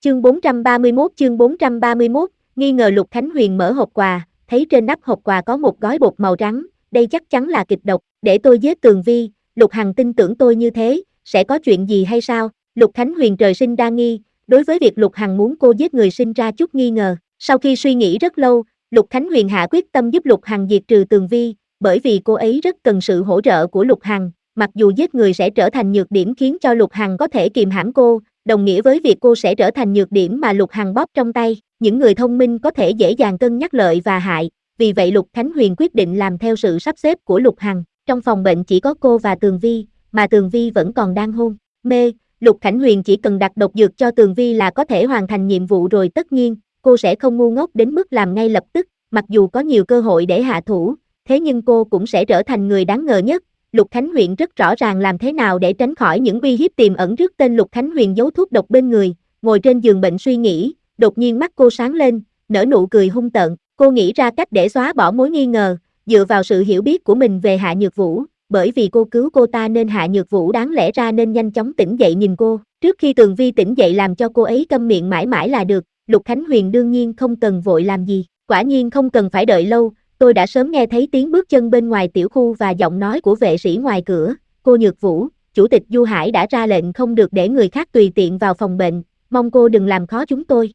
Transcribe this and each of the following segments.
Chương 431, nghi ngờ Lục Khánh Huyền mở hộp quà, thấy trên nắp hộp quà có một gói bột màu trắng, đây chắc chắn là kịch độc, để tôi giết Tường Vi, Lục Hằng tin tưởng tôi như thế, sẽ có chuyện gì hay sao? Lục Khánh Huyền trời sinh đa nghi, đối với việc Lục Hằng muốn cô giết người sinh ra chút nghi ngờ. Sau khi suy nghĩ rất lâu, Lục Khánh Huyền hạ quyết tâm giúp Lục Hằng diệt trừ Tường Vi, bởi vì cô ấy rất cần sự hỗ trợ của Lục Hằng, mặc dù giết người sẽ trở thành nhược điểm khiến cho Lục Hằng có thể kìm hãm cô, đồng nghĩa với việc cô sẽ trở thành nhược điểm mà Lục Hằng bóp trong tay. Những người thông minh có thể dễ dàng cân nhắc lợi và hại, vì vậy Lục Khánh Huyền quyết định làm theo sự sắp xếp của Lục Hằng. Trong phòng bệnh chỉ có cô và Tường Vi, mà Tường Vi vẫn còn đang hôn mê. Lục Khánh Huyền chỉ cần đặt độc dược cho Tường Vi là có thể hoàn thành nhiệm vụ rồi, tất nhiên, cô sẽ không ngu ngốc đến mức làm ngay lập tức, mặc dù có nhiều cơ hội để hạ thủ, thế nhưng cô cũng sẽ trở thành người đáng ngờ nhất. Lục Khánh Huyền rất rõ ràng làm thế nào để tránh khỏi những uy hiếp tiềm ẩn trước tên Lục Khánh Huyền giấu thuốc độc bên người, ngồi trên giường bệnh suy nghĩ, đột nhiên mắt cô sáng lên, nở nụ cười hung tợn, cô nghĩ ra cách để xóa bỏ mối nghi ngờ, dựa vào sự hiểu biết của mình về Hạ Nhược Vũ, bởi vì cô cứu cô ta nên Hạ Nhược Vũ đáng lẽ ra nên nhanh chóng tỉnh dậy nhìn cô, trước khi Tường Vi tỉnh dậy làm cho cô ấy câm miệng mãi mãi là được. Lục Khánh Huyền đương nhiên không cần vội làm gì, quả nhiên không cần phải đợi lâu, tôi đã sớm nghe thấy tiếng bước chân bên ngoài tiểu khu và giọng nói của vệ sĩ ngoài cửa. Cô Nhược Vũ, chủ tịch Du Hải đã ra lệnh không được để người khác tùy tiện vào phòng bệnh, mong cô đừng làm khó chúng tôi.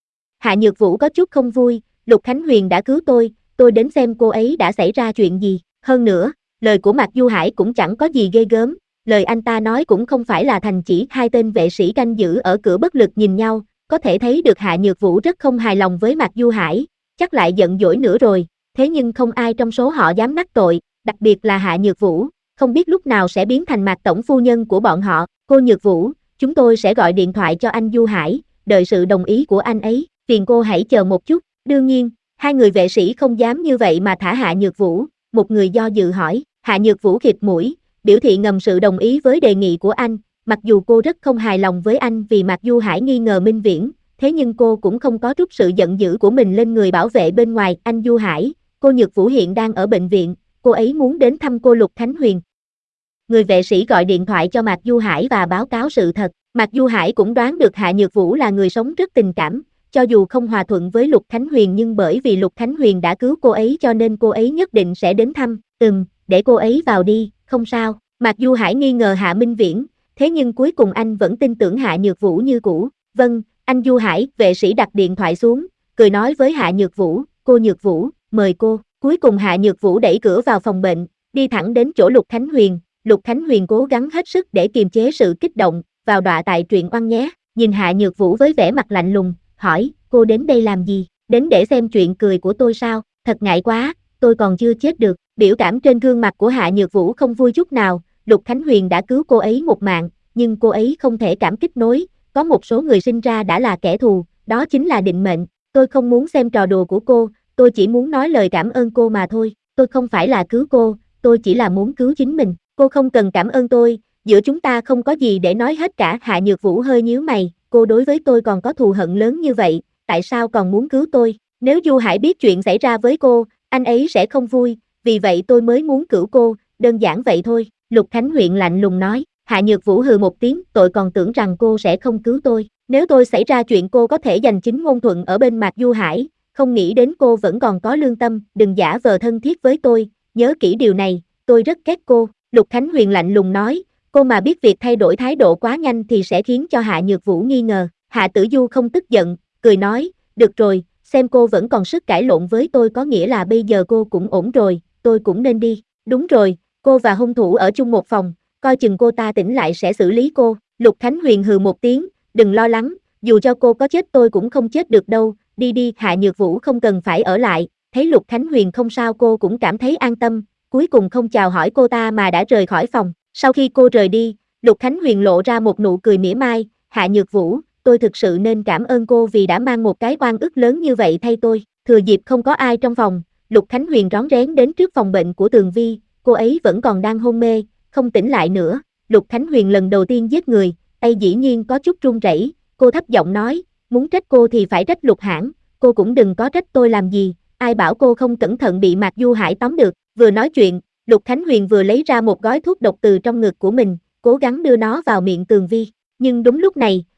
Hạ Nhược Vũ có chút không vui, Lục Khánh Huyền đã cứu tôi đến xem cô ấy đã xảy ra chuyện gì, hơn nữa, lời của Mạc Du Hải cũng chẳng có gì ghê gớm, lời anh ta nói cũng không phải là thành. Chỉ hai tên vệ sĩ canh giữ ở cửa bất lực nhìn nhau, có thể thấy được Hạ Nhược Vũ rất không hài lòng với Mạc Du Hải, chắc lại giận dỗi nữa rồi, thế nhưng không ai trong số họ dám đắc tội, đặc biệt là Hạ Nhược Vũ, không biết lúc nào sẽ biến thành Mạc tổng phu nhân của bọn họ. Cô Nhược Vũ, chúng tôi sẽ gọi điện thoại cho anh Du Hải, đợi sự đồng ý của anh ấy, phiền cô hãy chờ một chút. Đương nhiên, hai người vệ sĩ không dám như vậy mà thả Hạ Nhược Vũ, một người do dự hỏi. Hạ Nhược Vũ khịt mũi, biểu thị ngầm sự đồng ý với đề nghị của anh, mặc dù cô rất không hài lòng với anh vì Mạc Du Hải nghi ngờ Minh Viễn, thế nhưng cô cũng không có trút sự giận dữ của mình lên người bảo vệ bên ngoài. Anh Du Hải, cô Nhược Vũ hiện đang ở bệnh viện, cô ấy muốn đến thăm cô Lục Khánh Huyền. Người vệ sĩ gọi điện thoại cho Mạc Du Hải và báo cáo sự thật. Mạc Du Hải cũng đoán được Hạ Nhược Vũ là người sống rất tình cảm, cho dù không hòa thuận với Lục Khánh Huyền nhưng bởi vì Lục Khánh Huyền đã cứu cô ấy cho nên cô ấy nhất định sẽ đến thăm. Để cô ấy vào đi, không sao. Mạc Du Hải nghi ngờ Hạ Minh Viễn, thế nhưng cuối cùng anh vẫn tin tưởng Hạ Nhược Vũ như cũ. Vâng, anh Du Hải. Vệ sĩ đặt điện thoại xuống, cười nói với Hạ Nhược Vũ, cô Nhược Vũ, mời cô. Cuối cùng Hạ Nhược Vũ đẩy cửa vào phòng bệnh, đi thẳng đến chỗ Lục Khánh Huyền. Lục Khánh Huyền cố gắng hết sức để kiềm chế sự kích động, vào đọa tại truyện oan nhé. Nhìn Hạ Nhược Vũ với vẻ mặt lạnh lùng, hỏi, cô đến đây làm gì? Đến để xem chuyện cười của tôi sao? Thật ngại quá, tôi còn chưa chết được. Biểu cảm trên gương mặt của Hạ Nhược Vũ không vui chút nào, Lục Khánh Huyền đã cứu cô ấy một mạng, nhưng cô ấy không thể cảm kích nối, có một số người sinh ra đã là kẻ thù, đó chính là định mệnh. Tôi không muốn xem trò đùa của cô, tôi chỉ muốn nói lời cảm ơn cô mà thôi, tôi không phải là cứu cô, tôi chỉ là muốn cứu chính mình, cô không cần cảm ơn tôi, giữa chúng ta không có gì để nói hết cả. Hạ Nhược Vũ hơi nhíu mày, cô đối với tôi còn có thù hận lớn như vậy, tại sao còn muốn cứu tôi? Nếu Du Hải biết chuyện xảy ra với cô, anh ấy sẽ không vui, vì vậy tôi mới muốn cứu cô, đơn giản vậy thôi. Lục Khánh Huyền lạnh lùng nói. Hạ Nhược Vũ hừ một tiếng, tôi còn tưởng rằng cô sẽ không cứu tôi, nếu tôi xảy ra chuyện cô có thể giành chính ngôn thuận ở bên Mạc Du Hải, không nghĩ đến cô vẫn còn có lương tâm, đừng giả vờ thân thiết với tôi, nhớ kỹ điều này, tôi rất ghét cô. Lục Khánh Huyền lạnh lùng nói, cô mà biết việc thay đổi thái độ quá nhanh thì sẽ khiến cho Hạ Nhược Vũ nghi ngờ. Hạ Tử Du không tức giận, cười nói, được rồi, xem cô vẫn còn sức cãi lộn với tôi có nghĩa là bây giờ cô cũng ổn rồi, tôi cũng nên đi. Đúng rồi, cô và hung thủ ở chung một phòng, coi chừng cô ta tỉnh lại sẽ xử lý cô. Lục Khánh Huyền hừ một tiếng, đừng lo lắng, dù cho cô có chết tôi cũng không chết được đâu, đi đi. Hạ Nhược Vũ không cần phải ở lại, thấy Lục Khánh Huyền không sao cô cũng cảm thấy an tâm, cuối cùng không chào hỏi cô ta mà đã rời khỏi phòng. Sau khi cô rời đi, Lục Khánh Huyền lộ ra một nụ cười mỉa mai, Hạ Nhược Vũ, tôi thực sự nên cảm ơn cô vì đã mang một cái oan ức lớn như vậy thay tôi. Thừa dịp không có ai trong phòng, Lục Khánh Huyền rón rén đến trước phòng bệnh của Tường Vi, cô ấy vẫn còn đang hôn mê, không tỉnh lại nữa. Lục Khánh Huyền lần đầu tiên giết người, tay dĩ nhiên có chút run rẩy, cô thấp giọng nói, muốn trách cô thì phải trách Lục Hãn, cô cũng đừng có trách tôi làm gì, ai bảo cô không cẩn thận bị Mạc Du Hải tóm được. Vừa nói chuyện, Lục Khánh Huyền vừa lấy ra một gói thuốc độc từ trong ngực của mình, cố gắng đưa nó vào miệng Tường Vi. Nhưng đúng lúc này,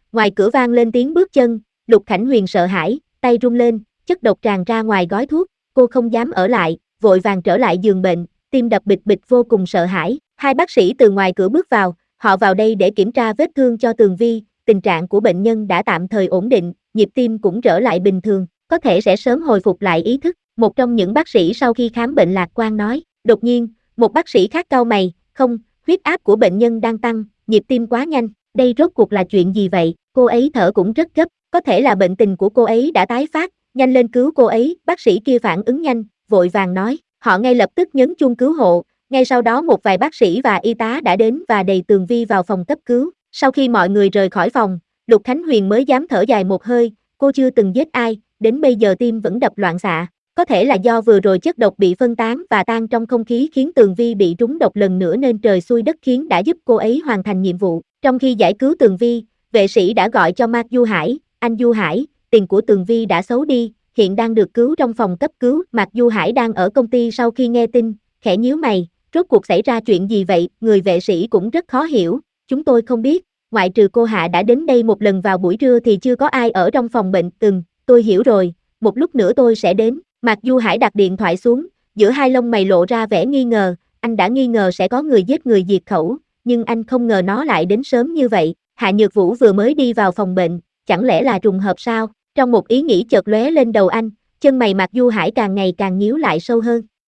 Ngoài cửa vang lên tiếng bước chân, Lục Khánh Huyền sợ hãi, tay run lên, chất độc tràn ra ngoài gói thuốc, cô không dám ở lại, vội vàng trở lại giường bệnh, tim đập bịch bịch vô cùng sợ hãi. Hai bác sĩ từ ngoài cửa bước vào, họ vào đây để kiểm tra vết thương cho Tường Vi, tình trạng của bệnh nhân đã tạm thời ổn định, nhịp tim cũng trở lại bình thường, có thể sẽ sớm hồi phục lại ý thức. Một trong những bác sĩ sau khi khám bệnh lạc quan nói, đột nhiên, một bác sĩ khác cau mày, không, huyết áp của bệnh nhân đang tăng, nhịp tim quá nhanh, đây rốt cuộc là chuyện gì vậy, cô ấy thở cũng rất gấp, có thể là bệnh tình của cô ấy đã tái phát, nhanh lên cứu cô ấy, bác sĩ kia phản ứng nhanh, vội vàng nói, họ ngay lập tức nhấn chuông cứu hộ, ngay sau đó một vài bác sĩ và y tá đã đến và đẩy Tường Vi vào phòng cấp cứu, sau khi mọi người rời khỏi phòng, Lục Khánh Huyền mới dám thở dài một hơi, cô chưa từng giết ai, đến bây giờ tim vẫn đập loạn xạ. Có thể là do vừa rồi chất độc bị phân tán và tan trong không khí khiến Tường Vi bị trúng độc lần nữa nên trời xui đất khiến đã giúp cô ấy hoàn thành nhiệm vụ. Trong khi giải cứu Tường Vi, vệ sĩ đã gọi cho Mạc Du Hải, anh Du Hải, tiền của Tường Vi đã xấu đi, hiện đang được cứu trong phòng cấp cứu. Mạc Du Hải đang ở công ty sau khi nghe tin, khẽ nhíu mày, rốt cuộc xảy ra chuyện gì vậy, người vệ sĩ cũng rất khó hiểu, chúng tôi không biết, ngoại trừ cô Hạ đã đến đây một lần vào buổi trưa thì chưa có ai ở trong phòng bệnh. Tôi hiểu rồi, một lúc nữa tôi sẽ đến. Mạc Du Hải đặt điện thoại xuống, giữa hai lông mày lộ ra vẻ nghi ngờ, anh đã nghi ngờ sẽ có người giết người diệt khẩu, nhưng anh không ngờ nó lại đến sớm như vậy. Hạ Nhược Vũ vừa mới đi vào phòng bệnh, chẳng lẽ là trùng hợp sao? Trong một ý nghĩ chợt lóe lên đầu anh, chân mày Mạc Du Hải càng ngày càng nhíu lại sâu hơn.